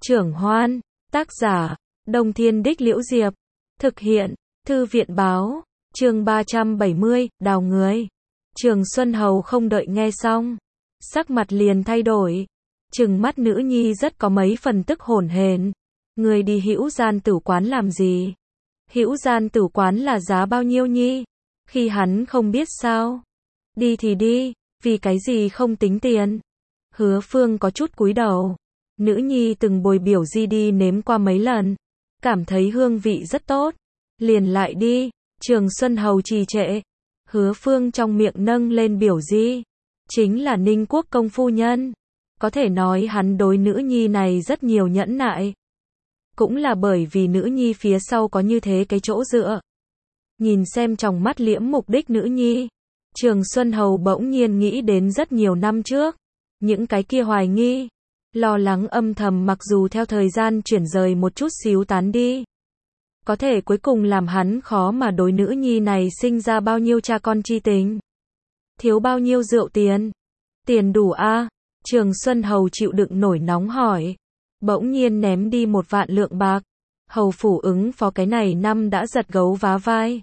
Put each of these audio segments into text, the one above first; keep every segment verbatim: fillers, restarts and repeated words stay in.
Trưởng Hoan, tác giả, Đông Thiên Đích Liễu Diệp, thực hiện, Thư viện Báo, chương ba trăm bảy mươi, đào người. Trường Xuân Hầu không đợi nghe xong, sắc mặt liền thay đổi, trừng mắt nữ nhi rất có mấy phần tức hổn hển. Người đi Hữu Gian Tử Quán làm gì? Hữu Gian Tử Quán là giá bao nhiêu nhi? Khi hắn không biết sao? Đi thì đi, vì cái gì không tính tiền? Hứa Phương có chút cúi đầu. Nữ nhi từng bồi biểu di đi nếm qua mấy lần, cảm thấy hương vị rất tốt, liền lại đi. Trường Xuân Hầu trì trệ. Hứa Phương trong miệng nâng lên biểu di, chính là Ninh Quốc công phu nhân. Có thể nói hắn đối nữ nhi này rất nhiều nhẫn nại. Cũng là bởi vì nữ nhi phía sau có như thế cái chỗ dựa. Nhìn xem trong mắt liễm mục đích nữ nhi, Trường Xuân Hầu bỗng nhiên nghĩ đến rất nhiều năm trước. Những cái kia hoài nghi, lo lắng âm thầm mặc dù theo thời gian chuyển rời một chút xíu tán đi. Có thể cuối cùng làm hắn khó mà đối nữ nhi này sinh ra bao nhiêu cha con chi tình. Thiếu bao nhiêu rượu tiền? Tiền đủ a? À? Trường Xuân Hầu chịu đựng nổi nóng hỏi. Bỗng nhiên ném đi một vạn lượng bạc. Hầu phủ ứng phó cái này năm đã giật gấu vá vai.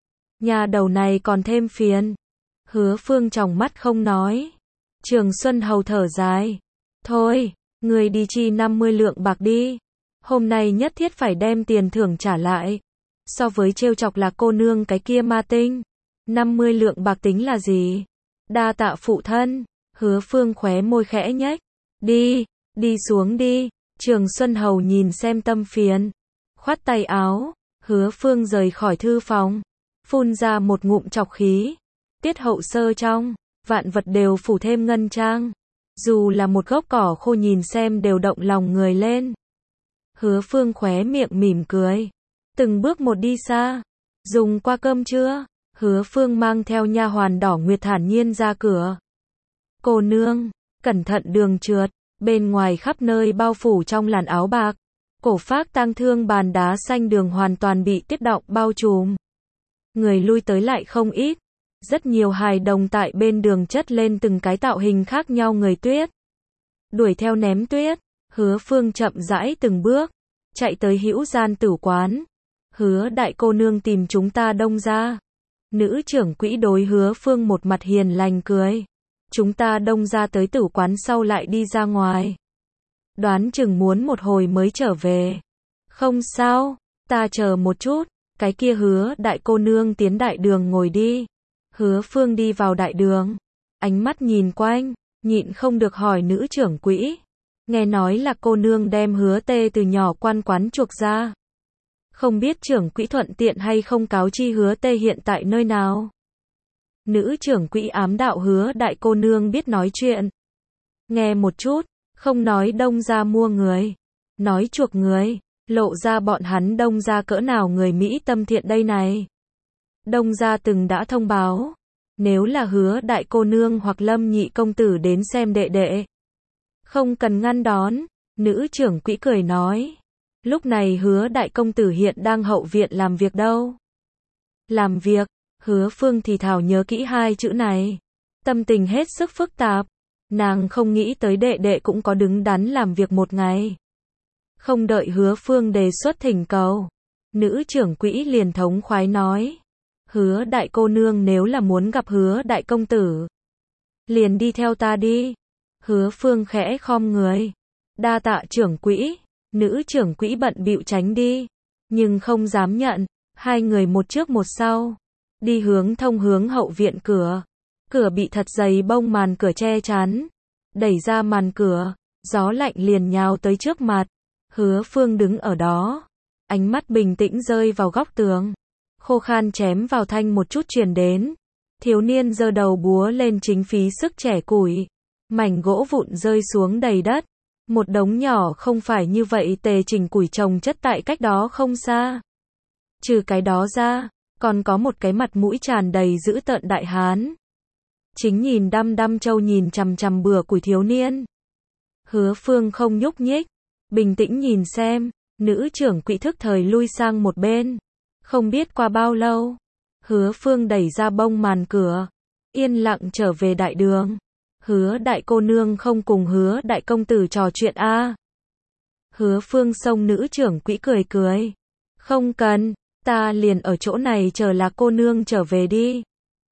Nhà đầu này còn thêm phiền. Hứa Phương trong mắt không nói. Trường Xuân Hầu thở dài. Thôi, người đi chi năm mươi lượng bạc đi. Hôm nay nhất thiết phải đem tiền thưởng trả lại. So với trêu chọc là cô nương cái kia ma tinh, năm mươi lượng bạc tính là gì? Đa tạ phụ thân. Hứa Phương khóe môi khẽ nhếch. Đi, đi xuống đi. Trường Xuân Hầu nhìn xem tâm phiền, khoát tay áo. Hứa Phương rời khỏi thư phòng, phun ra một ngụm trọc khí. Tiết hậu sơ trong, vạn vật đều phủ thêm ngân trang. Dù là một gốc cỏ khô nhìn xem đều động lòng người lên. Hứa Phương khóe miệng mỉm cười, từng bước một đi xa. Dùng qua cơm chưa? Hứa Phương mang theo nha hoàn Đỏ Nguyệt thản nhiên ra cửa. Cô nương, cẩn thận đường trượt. Bên ngoài khắp nơi bao phủ trong làn áo bạc, cổ phác tang thương bàn đá xanh đường hoàn toàn bị tuyết động bao trùm. Người lui tới lại không ít. Rất nhiều hài đồng tại bên đường chất lên từng cái tạo hình khác nhau người tuyết. Đuổi theo ném tuyết. Hứa Phương chậm rãi từng bước, chạy tới Hữu Gian Tử Quán. Hứa đại cô nương tìm chúng ta Đông gia. Nữ trưởng quỹ đối Hứa Phương một mặt hiền lành cười. Chúng ta Đông gia tới tử quán sau lại đi ra ngoài. Đoán chừng muốn một hồi mới trở về. Không sao, ta chờ một chút. Cái kia Hứa đại cô nương tiến đại đường ngồi đi. Hứa Phương đi vào đại đường, ánh mắt nhìn quanh, nhịn không được hỏi nữ trưởng quỹ. Nghe nói là cô nương đem Hứa tê từ nhỏ quan quán chuộc ra. Không biết trưởng quỹ thuận tiện hay không cáo chi Hứa tê hiện tại nơi nào. Nữ trưởng quỹ ám đạo Hứa đại cô nương biết nói chuyện. Nghe một chút, không nói Đông gia mua người, nói chuộc người, lộ ra bọn hắn Đông gia cỡ nào người Mỹ tâm thiện đây này. Đông gia từng đã thông báo, nếu là Hứa đại cô nương hoặc Lâm nhị công tử đến xem đệ đệ, không cần ngăn đón. Nữ trưởng quỹ cười nói. Lúc này Hứa đại công tử hiện đang hậu viện làm việc đâu. Làm việc. Hứa Phương thì thào nhớ kỹ hai chữ này. Tâm tình hết sức phức tạp. Nàng không nghĩ tới đệ đệ cũng có đứng đắn làm việc một ngày. Không đợi Hứa Phương đề xuất thỉnh cầu, nữ trưởng quỹ liền thống khoái nói. Hứa đại cô nương nếu là muốn gặp Hứa đại công tử, liền đi theo ta đi. Hứa Phương khẽ khom người. Đa tạ trưởng quỹ. Nữ trưởng quỹ bận bịu tránh đi, nhưng không dám nhận. Hai người một trước một sau, đi hướng thông hướng hậu viện cửa. Cửa bị thật dày bông màn cửa che chắn. Đẩy ra màn cửa, gió lạnh liền nhào tới trước mặt. Hứa Phương đứng ở đó, ánh mắt bình tĩnh rơi vào góc tường. Khô khan chém vào thanh một chút truyền đến. Thiếu niên giơ đầu búa lên chính phí sức trẻ củi. Mảnh gỗ vụn rơi xuống đầy đất. Một đống nhỏ không phải như vậy tề chỉnh củi trồng chất tại cách đó không xa. Trừ cái đó ra, còn có một cái mặt mũi tràn đầy dữ tợn đại hán. Chính nhìn đăm đăm trâu nhìn chằm chằm bừa củi thiếu niên. Hứa Phương không nhúc nhích, bình tĩnh nhìn xem. Nữ trưởng quỹ thức thời lui sang một bên. Không biết qua bao lâu, Hứa Phương đẩy ra bông màn cửa, yên lặng trở về đại đường. Hứa đại cô nương không cùng Hứa đại công tử trò chuyện a? Hứa Phương xông nữ trưởng quỹ cười cười. Không cần, ta liền ở chỗ này chờ Lạc cô nương trở về đi.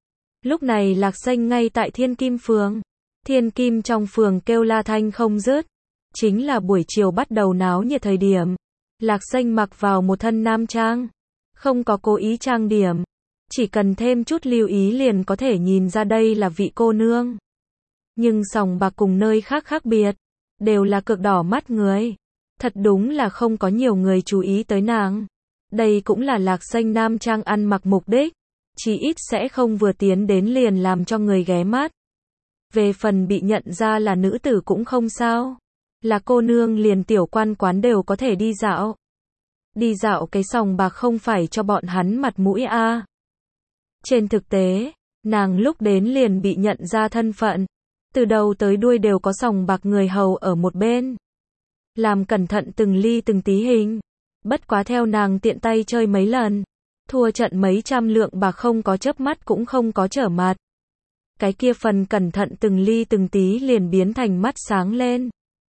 Lúc này Lạc Xanh ngay tại Thiên Kim Phường. Thiên Kim trong phường kêu la thanh không dứt. Chính là buổi chiều bắt đầu náo nhiệt thời điểm. Lạc Xanh mặc vào một thân nam trang. Không có cố ý trang điểm. Chỉ cần thêm chút lưu ý liền có thể nhìn ra đây là vị cô nương. Nhưng sòng bạc cùng nơi khác khác biệt. Đều là cực đỏ mắt người. Thật đúng là không có nhiều người chú ý tới nàng. Đây cũng là Lạc Xanh nam trang ăn mặc mục đích. Chỉ ít sẽ không vừa tiến đến liền làm cho người ghé mắt. Về phần bị nhận ra là nữ tử cũng không sao. Là cô nương liền tiểu quan quán đều có thể đi dạo. Đi dạo cái sòng bạc không phải cho bọn hắn mặt mũi a. À. Trên thực tế, nàng lúc đến liền bị nhận ra thân phận. Từ đầu tới đuôi đều có sòng bạc người hầu ở một bên. Làm cẩn thận từng ly từng tí hình. Bất quá theo nàng tiện tay chơi mấy lần. Thua trận mấy trăm lượng bạc không có chớp mắt cũng không có trở mặt. Cái kia phần cẩn thận từng ly từng tí liền biến thành mắt sáng lên.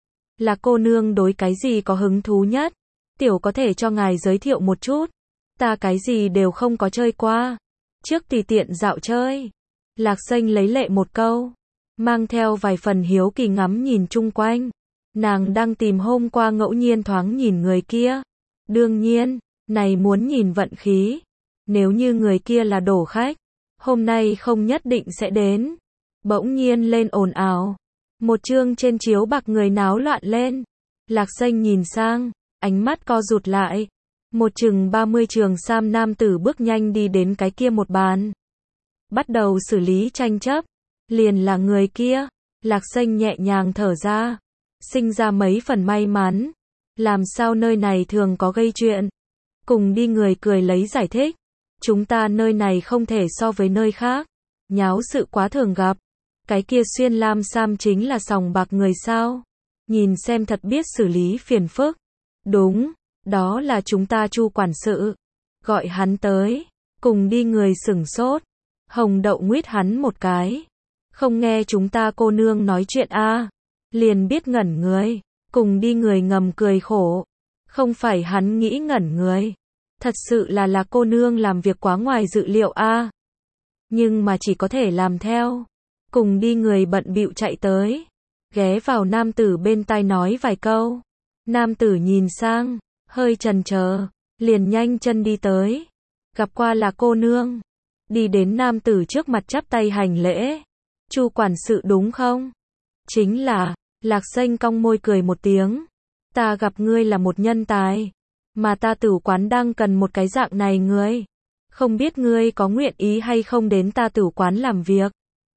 Là cô nương đối cái gì có hứng thú nhất? Tiểu có thể cho ngài giới thiệu một chút. Ta cái gì đều không có chơi qua. Trước tùy tiện dạo chơi. Lạc Xanh lấy lệ một câu. Mang theo vài phần hiếu kỳ ngắm nhìn chung quanh. Nàng đang tìm hôm qua ngẫu nhiên thoáng nhìn người kia. Đương nhiên, này muốn nhìn vận khí. Nếu như người kia là đổ khách, hôm nay không nhất định sẽ đến. Bỗng nhiên lên ồn ào. Một chương trên chiếu bạc người náo loạn lên. Lạc Xanh nhìn sang, ánh mắt co rụt lại. Một chừng ba mươi trường sam nam tử bước nhanh đi đến cái kia một bàn. Bắt đầu xử lý tranh chấp. Liền là người kia. Lạc Xanh nhẹ nhàng thở ra. Sinh ra mấy phần may mắn. Làm sao nơi này thường có gây chuyện. Cùng đi người cười lấy giải thích. Chúng ta nơi này không thể so với nơi khác. Nháo sự quá thường gặp. Cái kia xuyên lam sam chính là sòng bạc người sao. Nhìn xem thật biết xử lý phiền phức. Đúng, đó là chúng ta Chu quản sự. Gọi hắn tới. Cùng đi người sửng sốt. Hồng đậu nguyết hắn một cái. Không nghe chúng ta cô nương nói chuyện a à. Liền biết ngẩn người. Cùng đi người ngầm cười khổ. Không phải hắn nghĩ ngẩn người. Thật sự là là cô nương làm việc quá ngoài dự liệu a à. Nhưng mà chỉ có thể làm theo. Cùng đi người bận bịu chạy tới. Ghé vào nam tử bên tai nói vài câu. Nam tử nhìn sang. Hơi chần chờ. Liền nhanh chân đi tới. Gặp qua là cô nương. Đi đến nam tử trước mặt chắp tay hành lễ. Chu quản sự đúng không? Chính là. Lạc Xanh cong môi cười một tiếng. Ta gặp ngươi là một nhân tài. Mà ta tử quán đang cần một cái dạng này ngươi. Không biết ngươi có nguyện ý hay không đến ta tử quán làm việc.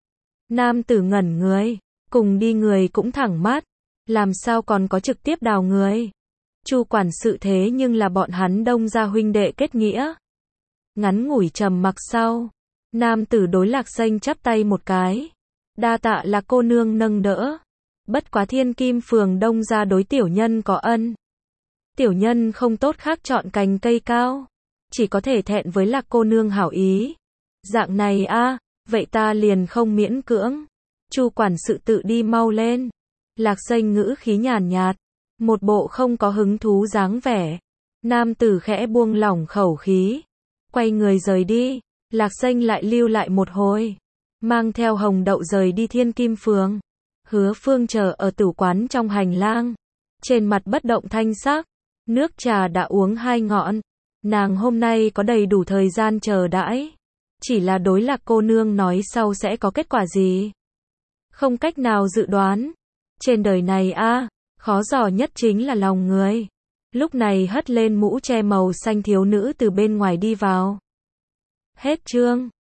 Nam tử ngẩn người. Cùng đi người cũng thẳng mắt. Làm sao còn có trực tiếp đào người. Chu quản sự thế nhưng là bọn hắn Đông gia huynh đệ kết nghĩa. Ngắn ngủi trầm mặc sau. Nam tử đối Lạc Xanh chắp tay một cái. Đa tạ là cô nương nâng đỡ. Bất quá Thiên Kim phường Đông gia đối tiểu nhân có ân. Tiểu nhân không tốt khác chọn cành cây cao. Chỉ có thể thẹn với Lạc cô nương hảo ý. Dạng này a à, vậy ta liền không miễn cưỡng. Chu quản sự tự đi mau lên. Lạc Xanh ngữ khí nhàn nhạt. Một bộ không có hứng thú dáng vẻ. Nam tử khẽ buông lỏng khẩu khí. Quay người rời đi. Lạc Xanh lại lưu lại một hồi. Mang theo Hồng đậu rời đi Thiên Kim phường. Hứa Phương chờ ở tử quán trong hành lang. Trên mặt bất động thanh sắc. Nước trà đã uống hai ngọn. Nàng hôm nay có đầy đủ thời gian chờ đãi. Chỉ là đối Lạc cô nương nói sau sẽ có kết quả gì. Không cách nào dự đoán. Trên đời này a à, khó dò nhất chính là lòng người. Lúc này hất lên mũ che màu xanh thiếu nữ từ bên ngoài đi vào. Hết chương.